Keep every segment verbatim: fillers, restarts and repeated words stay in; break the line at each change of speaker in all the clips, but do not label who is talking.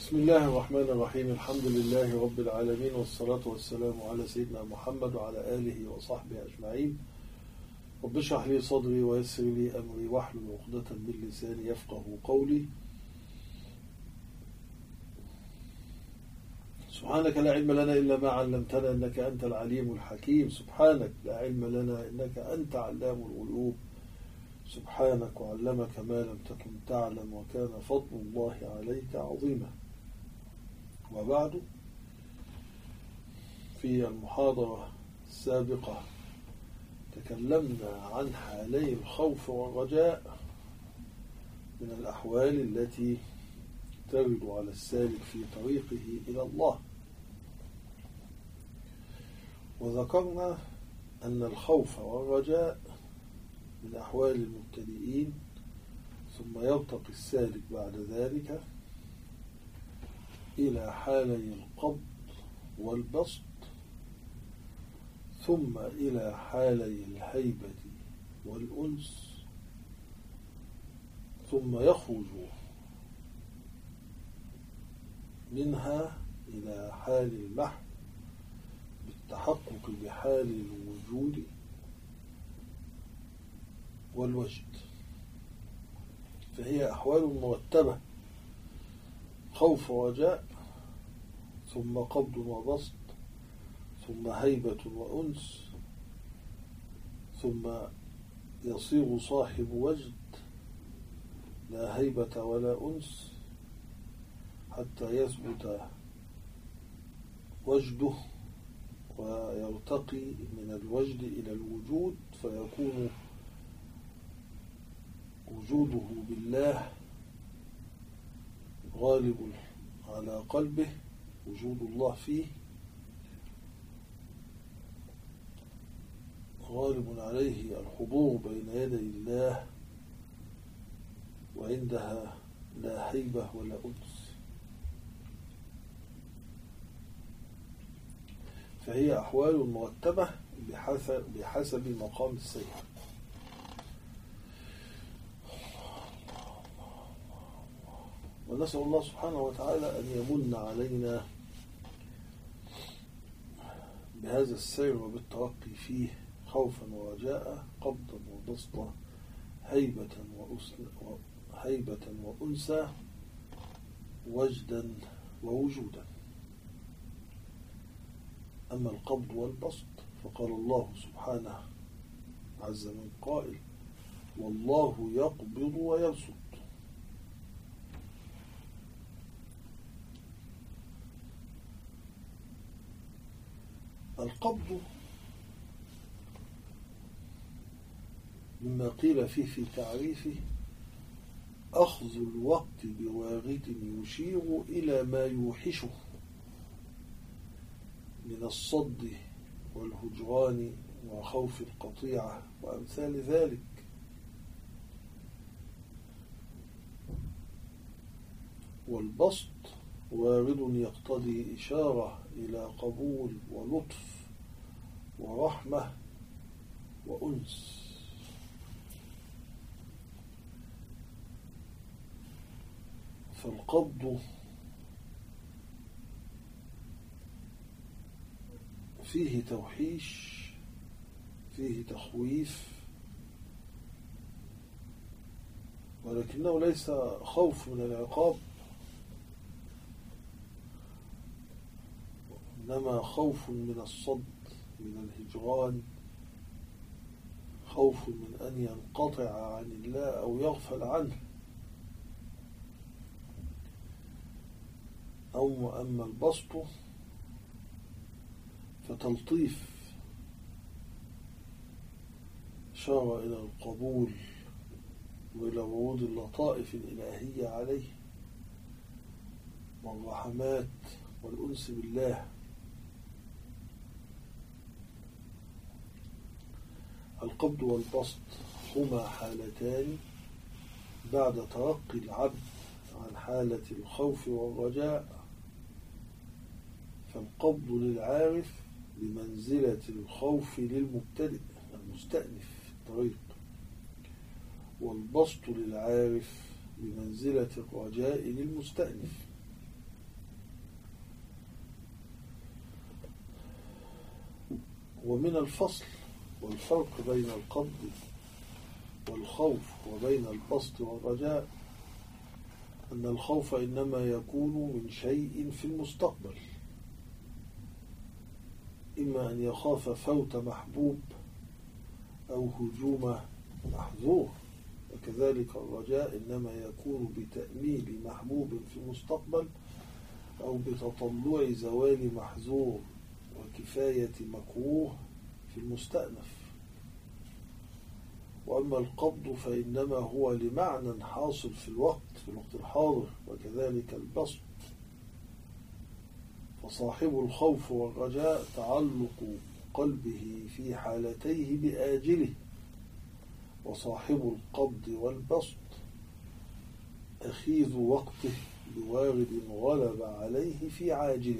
بسم الله الرحمن الرحيم. الحمد لله رب العالمين، والصلاة والسلام على سيدنا محمد وعلى آله وصحبه أجمعين. رب اشرح لي صدري ويسر لي أمري واحلل عقدة من لساني يفقه قولي. سبحانك لا علم لنا إلا ما علمتنا إنك أنت العليم الحكيم. سبحانك لا علم لنا إنك أنت علام الغيوب. سبحانك وعلمك ما لم تكن تعلم، وكان فضل الله عليك عظيما. وبعد، في المحاضرة السابقة تكلمنا عن حالي الخوف والرجاء من الأحوال التي ترد على السالك في طريقه إلى الله، وذكرنا أن الخوف والرجاء من أحوال المبتدئين، ثم يرتقي السالك بعد ذلك إلى حالي القبض والبسط، ثم إلى حالي الهيبة والأنس، ثم يخرج منها إلى حال المحو بالتحقق بحال الوجود والوجد. فهي أحوال مرتبة: خوف ورجاء، ثم قبض وبسط، ثم هيبة وأنس، ثم يصير صاحب وجد لا هيبة ولا أنس حتى يثبت وجده ويرتقي من الوجد إلى الوجود، فيكون وجوده بالله غالب على قلبه، وجود الله فيه غالب عليه الحضور بين يدي الله، وعندها لا هيبة ولا أنس. فهي أحوال مرتبة بحسب, بحسب مقام السير. ونسأل الله سبحانه وتعالى أن يمن علينا بهذا السير وبالترقي فيه، خوفا ورجاء، قبضا وبسطا، هيبة هيبة وأنسا، وجدا ووجودا. أما القبض والبسط فقال الله سبحانه عز من قائل: والله يقبض ويبسط. القبض مما قيل فيه في تعريفه أخذ الوقت بواغد يشير إلى ما يوحشه من الصد والهجران وخوف القطيعة وأمثال ذلك. والبسط وارد يقتضي إشارة إلى قبول ولطف ورحمة وأنس. فالقبض فيه توحيش، فيه تخويف، ولكنه ليس خوف من العقاب، إنما خوف من الصد، من الهجران، خوف من أن ينقطع عن الله أو يغفل عنه. أو أما البسط فتلطيف، إشارة إلى القبول وإلى ورود اللطائف الإلهية عليه والرحمات والأنس بالله. القبض والبسط هما حالتان بعد ترقي العبد عن حالة الخوف والرجاء. فالقبض للعارف بمنزلة الخوف للمبتدئ المستأنف في الطريق، والبسط للعارف بمنزلة الرجاء للمستأنف. ومن الفصل والفرق بين القبض والخوف وبين البسط والرجاء أن الخوف إنما يكون من شيء في المستقبل، إما أن يخاف فوت محبوب أو هجوم محظور، وكذلك الرجاء إنما يكون بتأميل محبوب في المستقبل أو بتطلع زوال محظور وكفاية مكروه في المستأنف. وأما القبض فإنما هو لمعنى حاصل في الوقت في الوقت الحاضر، وكذلك البسط. فصاحب الخوف والرجاء تعلق قلبه في حالتيه بآجله، وصاحب القبض والبسط أخيذ وقته بوارد غلب عليه في عاجله،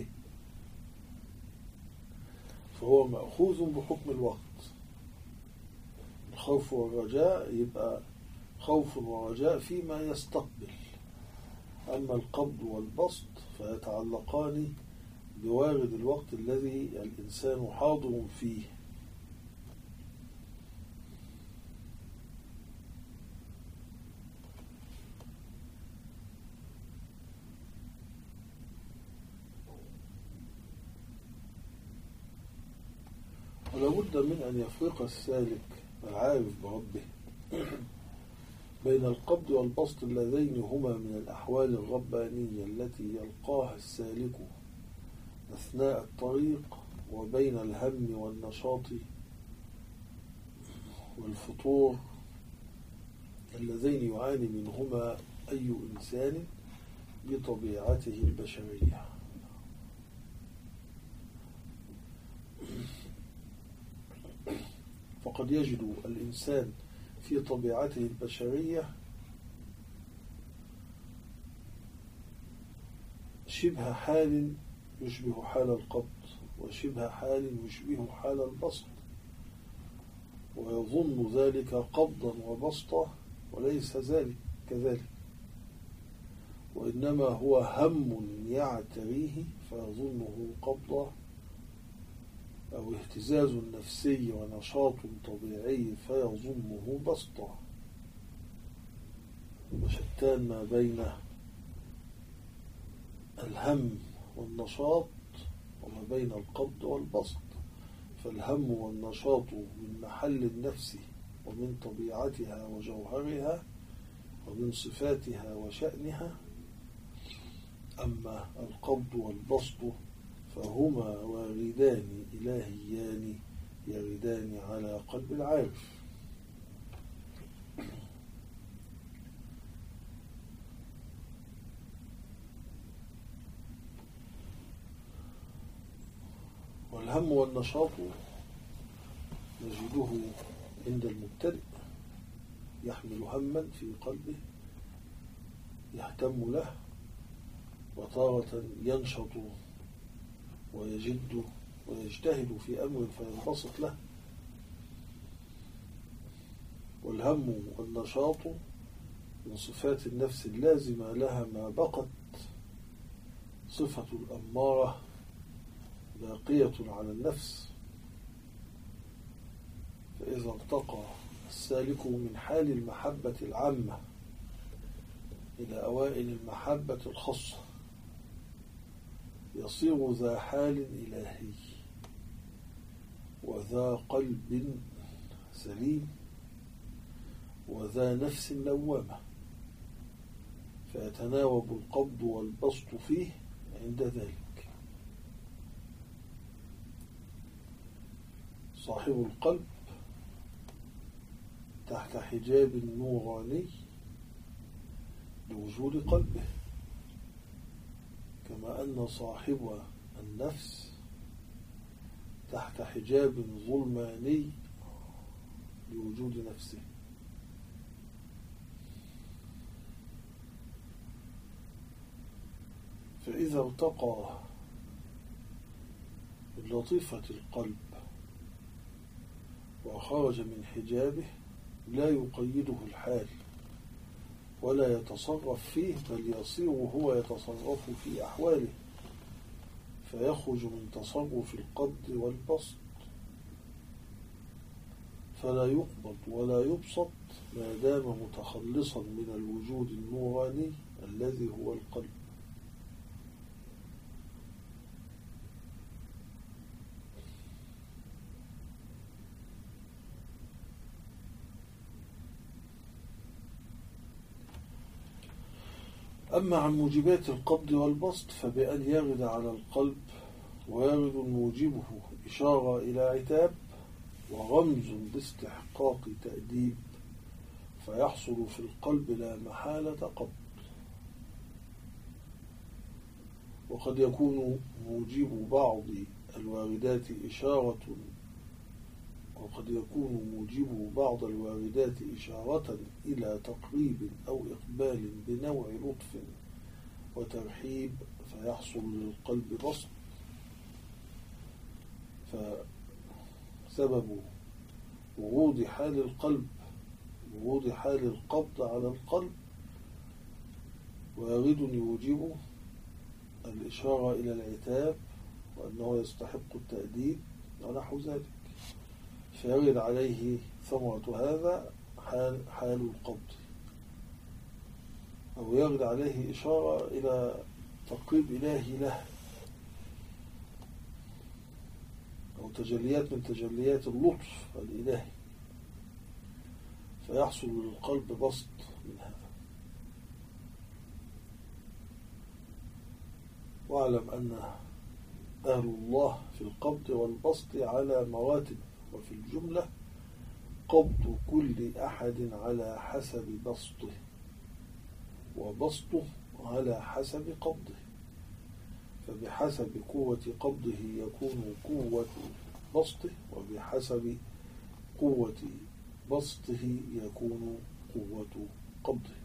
فهو مأخوذ بحكم الوقت. الخوف والرجاء يبقى خوف ورجاء فيما يستقبل، أما القبض والبسط فيتعلقان بوارد الوقت الذي الإنسان حاضر فيه. ولا بد من أن يفرق السالك العارف بربه بين القبض والبسط اللذين هما من الأحوال الربانية التي يلقاها السالك أثناء الطريق، وبين الهم والنشاط والفطور اللذين يعاني منهما أي إنسان بطبيعته البشرية. فقد يجد الإنسان في طبيعته البشرية شبه حال يشبه حال القبض، وشبه حال يشبه حال البسط، ويظن ذلك قبضا وبسطا، وليس ذلك كذلك، وإنما هو هم يعتريه فيظنه قبضا، أو اهتزاز نفسي ونشاط طبيعي فيظنه بسطا. وشتان ما بين الهم والنشاط وما بين القبض والبسط. فالهم والنشاط من محل النفس ومن طبيعتها وجوهرها ومن صفاتها وشأنها، أما القبض والبسط فهما واردان إلهيان يردان على قلب العارف. والهم والنشاط نجده عند المبتدئ يحمل هما في قلبه يهتم له، وتارة ينشط ويجد ويجتهد في أمر فينبسط له. والهم والنشاط من صفات النفس اللازمة لها ما بقت صفة الأمارة باقية على النفس. فإذا ارتقى السالك من حال المحبة العامة إلى أوائل المحبة الخاصة يصير ذا حال إلهي وذا قلب سليم وذا نفس لوامة، فيتناوب القبض والبسط فيه عند ذلك. صاحب القلب تحت حجاب نوراني لوجود قلبه، كما أن صاحب النفس تحت حجاب ظلماني لوجود نفسه. فإذا ارتقى من لطيفة القلب وخرج من حجابه لا يقيده الحال ولا يتصرف فيه، بل يصير هو يتصرف في أحواله، فيخرج من تصرف القبض والبسط فلا يقبض ولا يبسط ما دام متخلصا من الوجود النوراني الذي هو القلب. أما عن موجبات القبض والبسط فبأن يرد على القلب ويرد موجبه إشارة إلى عتاب ورمز باستحقاق تأديب، فيحصل في القلب لا محالة قبض. وقد يكون موجب بعض الواردات إشارة وقد يكون موجب بعض الواردات إشارة إلى تقريب أو إقبال بنوع لطف وترحيب، فيحصل للقلب بسط. فسبب ورود حال القلب ورود حال القبض على القلب وارد يوجب الإشارة إلى العتاب وأنه يستحق التأديب ونحو ذلك، فيرد عليه ثمرة هذا حال, حال القبض، أو يرد عليه إشارة إلى تقريب إلهي له أو تجليات من تجليات اللطف الإلهي، فيحصل للقلب بسط من هذا. واعلم أن أهل الله في القبض والبسط على مراتب، وفي الجملة قبض كل أحد على حسب بسطه، وبسطه على حسب قبضه، فبحسب قوة قبضه يكون قوة بسطه، وبحسب قوة بسطه يكون قوة قبضه.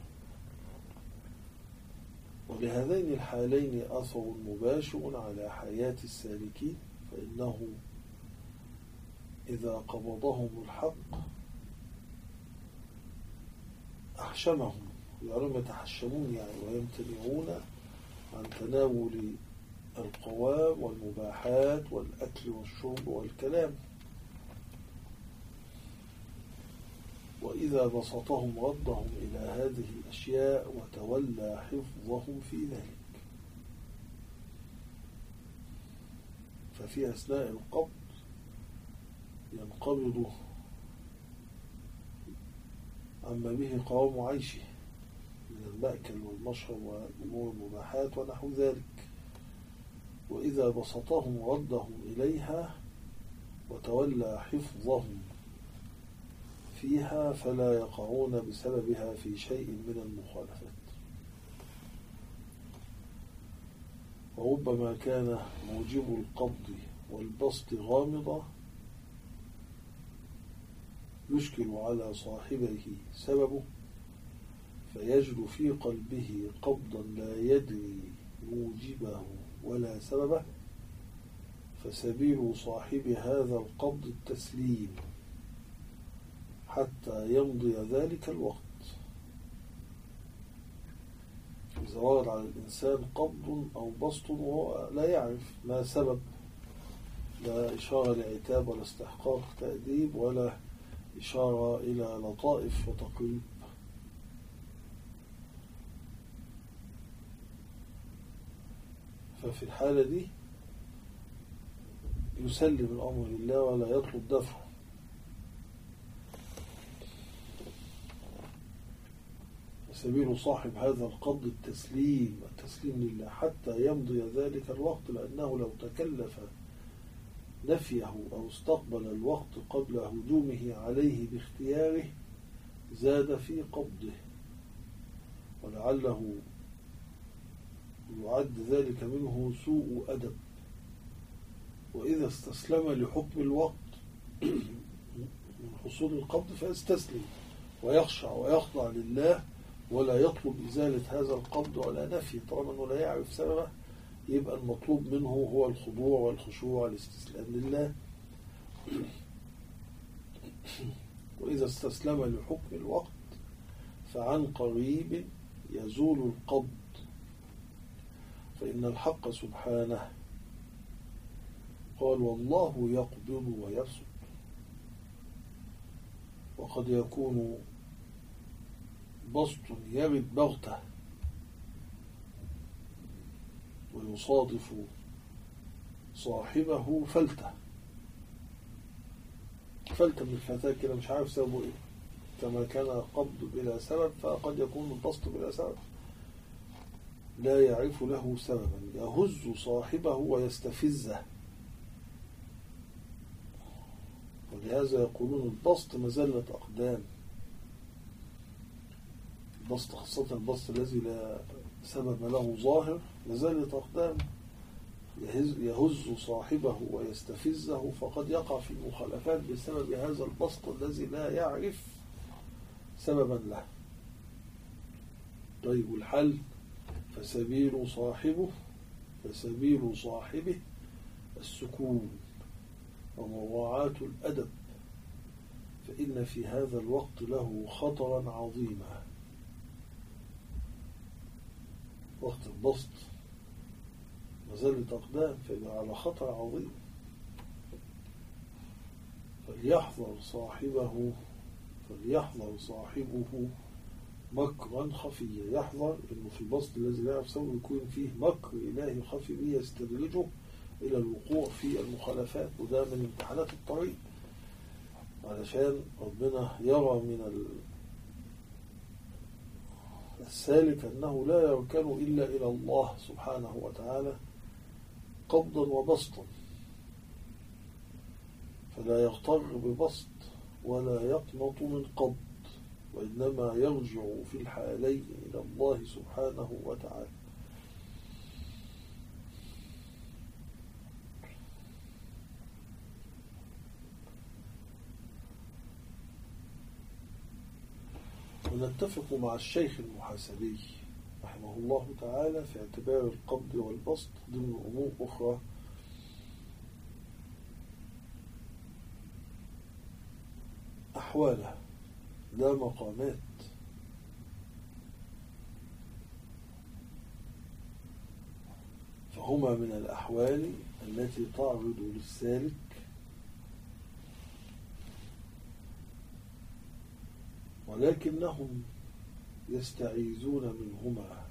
ولهذين الحالين أثر مباشر على حياة السالكين، فإنه إذا قبضهم الحق أحشمهم، يعني يتحشمون يعني ويمتنعون عن تناول القوام والمباحات والأكل والشرب والكلام. وإذا بسطهم ردهم إلى هذه الأشياء وتولى حفظهم في ذلك. ففي أثناء القبض ينقبض عما به قوام عيشه من المأكل والمشرب والأمور المباحات ونحو ذلك، وإذا بسطهم ردهم إليها وتولى حفظهم فيها فلا يقعون بسببها في شيء من المخالفات. وربما كان موجب القبض والبسط غامضا يشكل على صاحبه سببه، فيجد في قلبه قبضا لا يدري موجبه ولا سببه، فسبيل صاحب هذا القبض التسليم حتى يمضي ذلك الوقت. إذا ورد على الإنسان قبض أو بسط وهو لا يعرف ما سبب، لا إشارة لعتاب ولا استحقاق تأديب ولا إشارة إلى لطائف وتقريب، ففي الحالة دي يسلم الأمر لله ولا يطلب دفعه. سبيل صاحب هذا القبض التسليم التسليم لله حتى يمضي ذلك الوقت، لأنه لو تكلف نفيه أو استقبل الوقت قبل هجومه عليه باختياره زاد في قبضه، ولعله يعد ذلك منه سوء أدب. وإذا استسلم لحكم الوقت من حصول القبض فيستسلم ويخشع ويخضع لله ولا يطلب إزالة هذا القبض ولا نفي، طالما أنه لا يعرف سببه يبقى المطلوب منه هو الخضوع والخشوع والاستسلام لله. وإذا استسلم لحكم الوقت فعن قريب يزول القبض، فإن الحق سبحانه قال والله يقبض ويبسط، وقد يكون بسط يرد بغته ويصادف صاحبه فلتة فلتة من الفتاة كده مش عارف سببه ايه، كما كان القبض بلا سبب فقد يكون البسط بلا سبب لا يعرف له سببا يهز صاحبه ويستفزه. ولهذا يقولون البسط مزلة أقدام، البسط خاصة البسط الذي لا سبب له ظاهر مزلة أقدام يهز, يهز صاحبه ويستفزه، فقد يقع في المخالفات بسبب هذا البسط الذي لا يعرف سببا له. طيب الحل فسبيل صاحبه فسبيل صاحبه السكون ومراعاة الأدب، فإن في هذا الوقت له خطرا عظيما. وقت البسط مزلة أقدام فإنه على خطر عظيم، فليحذر صاحبه فليحذر صاحبه مكرا خفيا. يحذر إنه في البسط الذي لا يعرف سببه يكون فيه مكر إلهي خفي يستدرجه إلى الوقوع في المخالفات، وده من امتحانات الطريق علشان ربنا يرى من السالك أنه لا يركن إلا إلى الله سبحانه وتعالى قبضا وبسطا، فلا يغتر ببسط ولا يقنط من قبض، وإنما يرجع في الحالين إلى الله سبحانه وتعالى. ونتفق مع الشيخ المحاسبي رحمه الله تعالى في اعتبار القبض والبسط ضمن أمور أخرى أحواله لا مقامات، فهما من الأحوال التي تعرض للسالك ولكنهم يستعيذون منهما،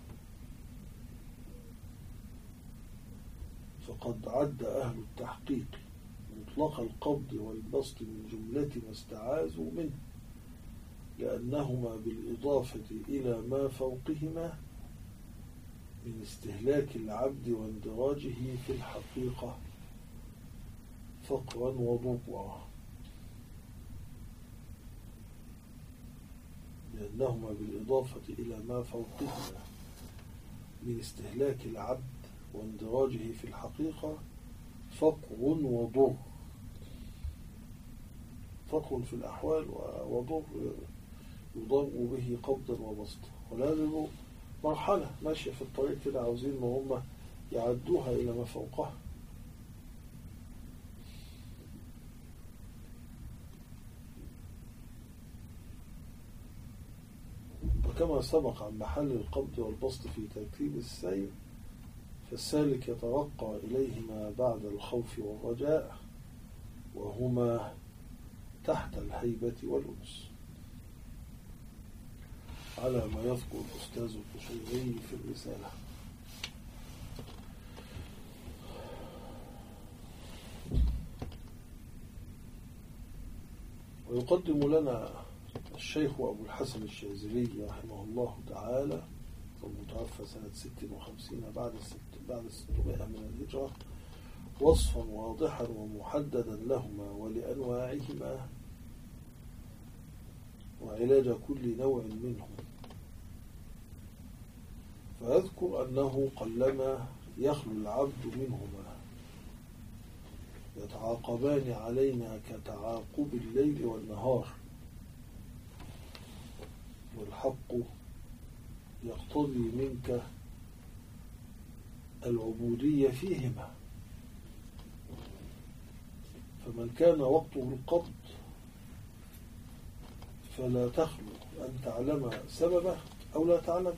فقد عد أهل التحقيق مطلق القبض والبسط من جملة ما استعاذوا منه، لأنهما بالإضافة إلى ما فوقهما من استهلاك العبد واندراجه في الحقيقة فقرا وضبعا، لأنهما بالإضافة إلى ما فوقهما من استهلاك العبد واندراجه في الحقيقة فقر وضر، فقر في الأحوال وضر يضر به قبضا وبسطا. ولازم مرحلة ماشية في الطريق كده، عاوزين ما هم يعدوها إلى ما فوقها. وكما سبق عن محل القبض والبسط في ترتيب السير، فالسالك يترقى إليهما بعد الخوف والرجاء، وهما تحت الهيبة والأنس، على ما يذكر الأستاذ القشيري في الرسالة. ويقدم لنا الشيخ أبو الحسن الشاذلي رحمه الله تعالى المتوفى سنة ست وخمسين بعد الست بعد الستمائة من الهجرة وصفا واضحا ومحددا لهما ولأنواعهما وعلاج كل نوع منهم، فيذكر أنه قلما يخلو العبد منهما يتعاقبان علينا كتعاقب الليل والنهار، والحق يقتضي منك العبودية فيهما، فمن كان وقته القبض فلا تخلو أن تعلم سببه أو لا تعلم.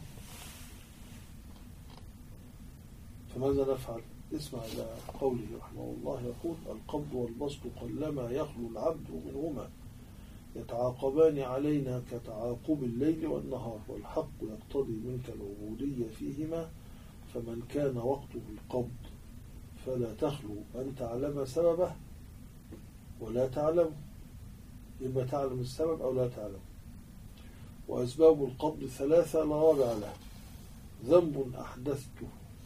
فماذا نفعل؟ اسمع إلى قوله رحمه الله يقول: القبض والبسط قلما يخلو العبد منهما يتعاقبان علينا كتعاقب الليل والنهار، والحق يقتضي منك العبودية فيهما، فمن كان وقته القبض فلا تخلو أن تعلم سببه ولا تعلم، إما تعلم السبب أو لا تعلم. وأسباب القبض ثلاثة لا رابع له: ذنب أحدثته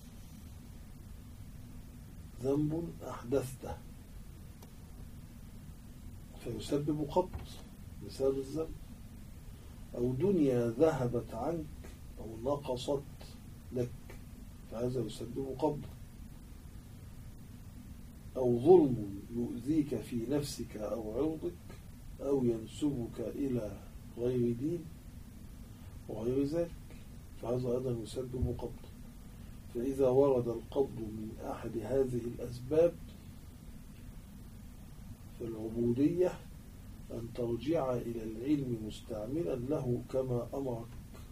ذنب أحدثته فيسبب قبض بسبب الذنب، أو دنيا ذهبت عنك أو نقصت لك فهذا يسبب قبض، أو ظلم يؤذيك في نفسك أو عرضك أو ينسبك إلى غير دين وغير ذلك فهذا أيضا يسبب قبض. فإذا ورد القبض من أحد هذه الأسباب فالعبودية أن ترجع إلى العلم مستعملا له كما أمرك.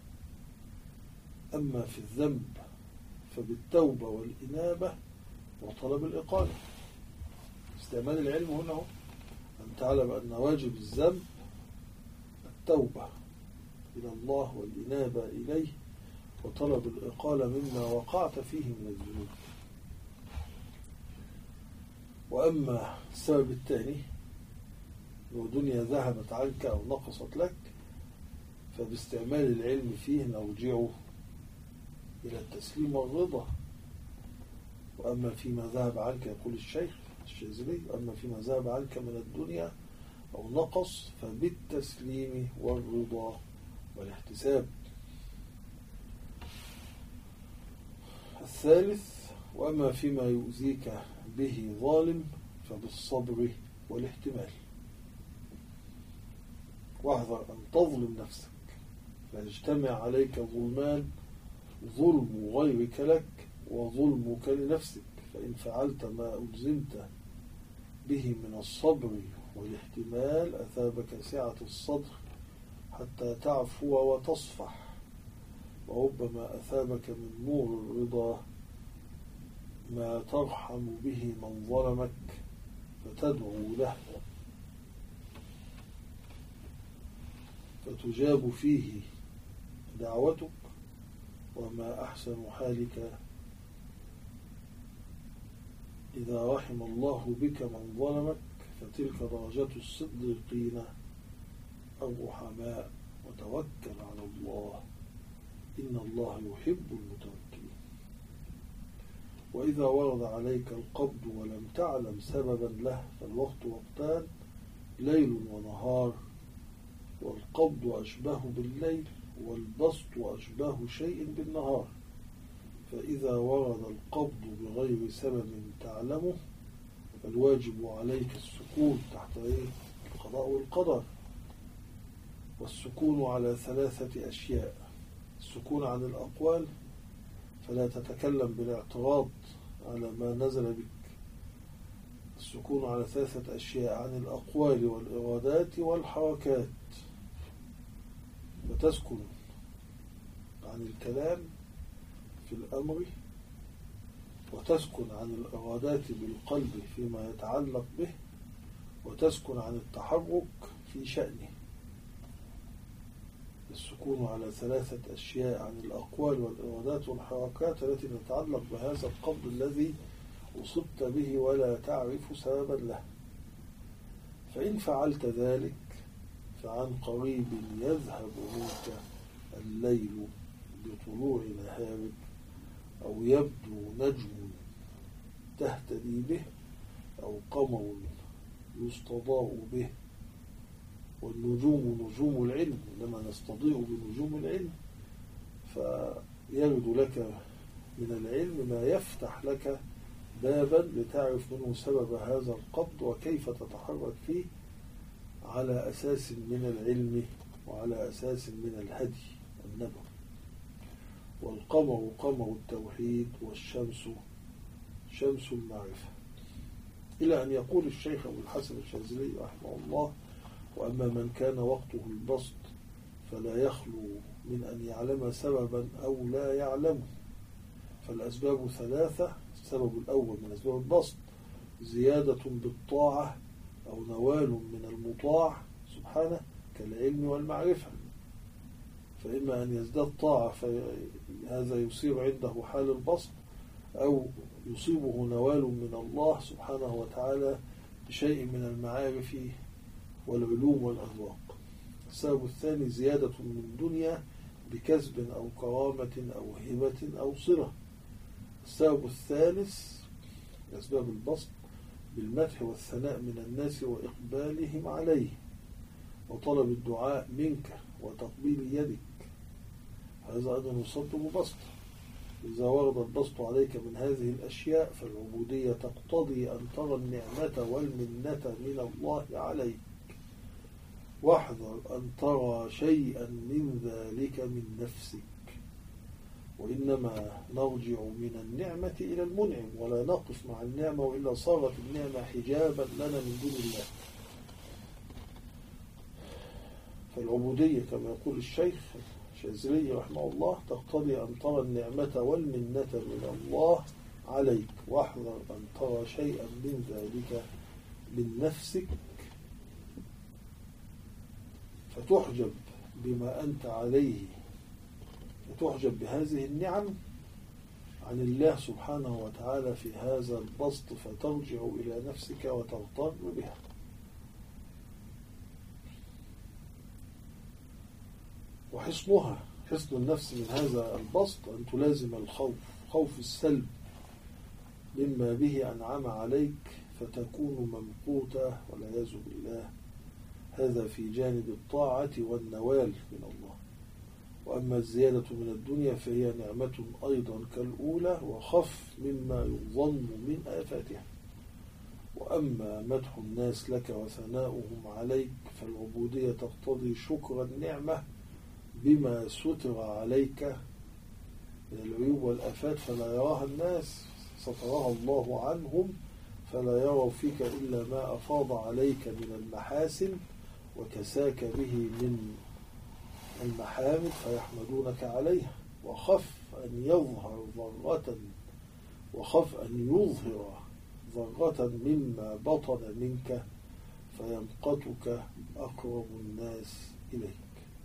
أما في الذنب فبالتوبة والإنابة وطلب الإقالة. استعمال العلم هنا أن تعلم أن واجب الذنب التوبة إلى الله والإنابة إليه وطلب الإقالة مما وقعت فيه من الذنوب. وأما السبب الثاني لو دنيا ذهبت عنك أو نقصت لك فباستعمال العلم فيه نرجع إلى التسليم والرضا. وأما فيما ذهب عنك يقول الشيخ الشاذلي، وأما فيما ذهب عنك من الدنيا أو نقص فبالتسليم والرضا والاحتساب. الثالث: وأما فيما يؤذيك به ظالم فبالصبر والاحتمال. واحذر أن تظلم نفسك فيجتمع عليك ظلمان: ظلم غيرك لك وظلمك لنفسك، فإن فعلت ما ألزمت به من الصبر والاحتمال أثابك سعة الصدر حتى تعفو وتصفح، وربما أثابك من نور الرضا ما ترحم به من ظلمك فتدعو له فتجاب فيه دعوتك. وما أحسن حالك إذا رحم الله بك من ظلمك، فتلك درجة الصديقين أو رحماء، وتوكل على الله إن الله يحب المتوكلين. وإذا ورد عليك القبض ولم تعلم سببا له فالوقت وقتان: ليل ونهار، والقبض أشبه بالليل والبسط أشبه شيء بالنهار. فإذا ورد القبض بغير سبب تعلمه فالواجب عليك السكون تحت القضاء والقدر. والسكون على ثلاثة أشياء: السكون عن الأقوال فلا تتكلم بالاعتراض على ما نزل بك. السكون على ثلاثة أشياء: عن الأقوال والإرادات والحركات، فتسكن عن الكلام في الأمر، وتسكن عن الإرادات بالقلب فيما يتعلق به، وتسكن عن التحرك في شأنه. السكون على ثلاثة أشياء: عن الأقوال والإرادات والحركات التي تتعلق بهذا القبض الذي أصبت به ولا تعرف سببا له. فإن فعلت ذلك فعن قريب يذهب منك الليل بطلوع نهارك، أو يبدو نجم تهتدي به، أو قمر يستضاء به. والنجوم نجوم العلم، إنما نستضيء بنجوم العلم، فيرد لك من العلم ما يفتح لك بابا لتعرف منه سبب هذا القبض وكيف تتحرك فيه على أساس من العلم وعلى أساس من الهدي النبوي. والقمر قمر التوحيد، والشمس شمس المعرفة. إلى أن يقول الشيخ أبو الحسن الشاذلي رحمه الله: وأما من كان وقته البسط فلا يخلو من أن يعلم سببا أو لا يعلمه. فالأسباب ثلاثة: السبب الأول من أسباب البسط زيادة بالطاعة أو نوال من المطاع سبحانه كالعلم والمعرفة، فإما أن يزداد طاعة فهذا يصير عنده حال البسط، أو يصيبه نوال من الله سبحانه وتعالى بشيء من المعارف والعلوم والأذواق. السبب الثاني زيادة من دنيا بكسب أو كرامة أو هبة أو صلة. السبب الثالث أسباب البسط بالمدح والثناء من الناس وإقبالهم عليه وطلب الدعاء منك وتقبيل يدك، هذا أيضا يصدق بسط. إذا ورد البسط عليك من هذه الأشياء فالعبودية تقتضي أن ترى النعمة والمنة من الله عليك، واحذر أن ترى شيئا من ذلك من نفسك، وإنما نرجع من النعمة إلى المنعم ولا نقف مع النعمة، وإلا صارت النعمة حجابا لنا من دون الله. فالعبودية كما يقول الشيخ الشاذلي رحمه الله تقتضي أن ترى النعمة والمنة من الله عليك، واحذر أن ترى شيئا من ذلك من نفسك فتحجب بما أنت عليه، فتحجب بهذه النعم عن الله سبحانه وتعالى في هذا البسط، فترجع إلى نفسك وتغتر بها. وحصنها حصن النفس من هذا البسط أن تلازم الخوف، خوف السلب مما به أنعم عليك فتكون ممقوتة والعياذ بالله. هذا في جانب الطاعة والنوال من الله. وأما الزيادة من الدنيا فهي نعمة أيضا كالأولى وخف مما يظن من آفاتها. وأما مدح الناس لك وثناؤهم عليك فالعبودية تقتضي شكر النعمة بما ستر عليك من العيوب والآفات فلا يراها الناس، ستراها الله عنهم، فلا يروا فيك إلا ما أفاض عليك من المحاسن وكساك به من المحامد فيحمدونك عليها. وخف أن يظهر ذرة وخف أن يظهر ذرة مما بطن منك فيمقتك أقرب الناس إليك.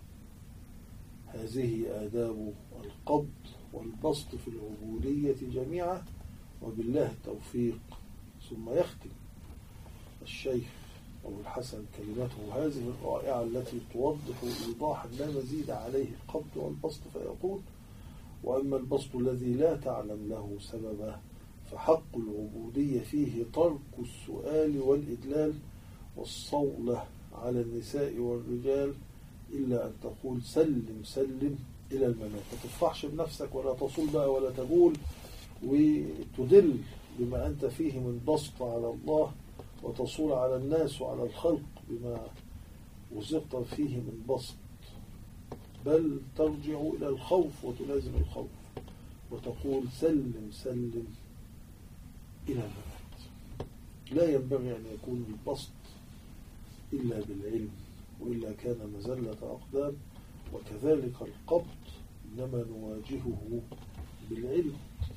هذه آداب القبض والبسط في العبودية جميعا، وبالله التوفيق. ثم يختم الشيخ أبو الحسن كلمته هذه الرائعة التي توضح إيضاحا لا مزيد عليه القبض والبسط فيقول: وأما البسط الذي لا تعلم له سببه فحق العبودية فيه ترك السؤال والإدلال والصولة على النساء والرجال، إلا أن تقول سلم سلم إلى الممات. ما تفرحش بنفسك ولا تصول بقى ولا تقول وتدل بما أنت فيه من بسط على الله وتصول على الناس وعلى الخلق بما وزقت فيه من بسط، بل ترجع إلى الخوف وتلازم الخوف وتقول سلم سلم إلى الممات. لا ينبغي أن يكون البسط إلا بالعلم، وإلا كان مزلة أقدام. وكذلك القبض إنما نواجهه بالعلم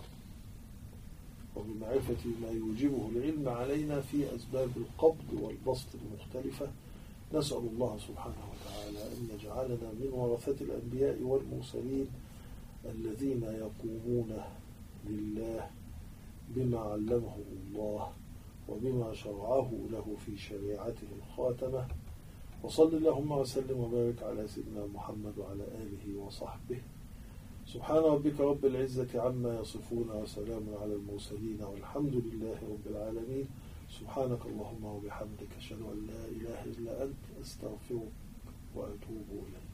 وبمعرفة ما يوجبه العلم علينا في أسباب القبض والبسط المختلفة. نسأل الله سبحانه وتعالى أن يجعلنا من ورثة الأنبياء والمرسلين الذين يقومون لله بما علمهم الله وبما شرعه له في شريعته الخاتمة. وصل اللهم وسلم وبارك على سيدنا محمد وعلى آله وصحبه. سبحان ربك رب العزة عما يصفون وسلام على المرسلين والحمد لله رب العالمين. سبحانك اللهم وبحمدك أشهد أن لا إله إلا أنت أستغفرك وأتوب إليك.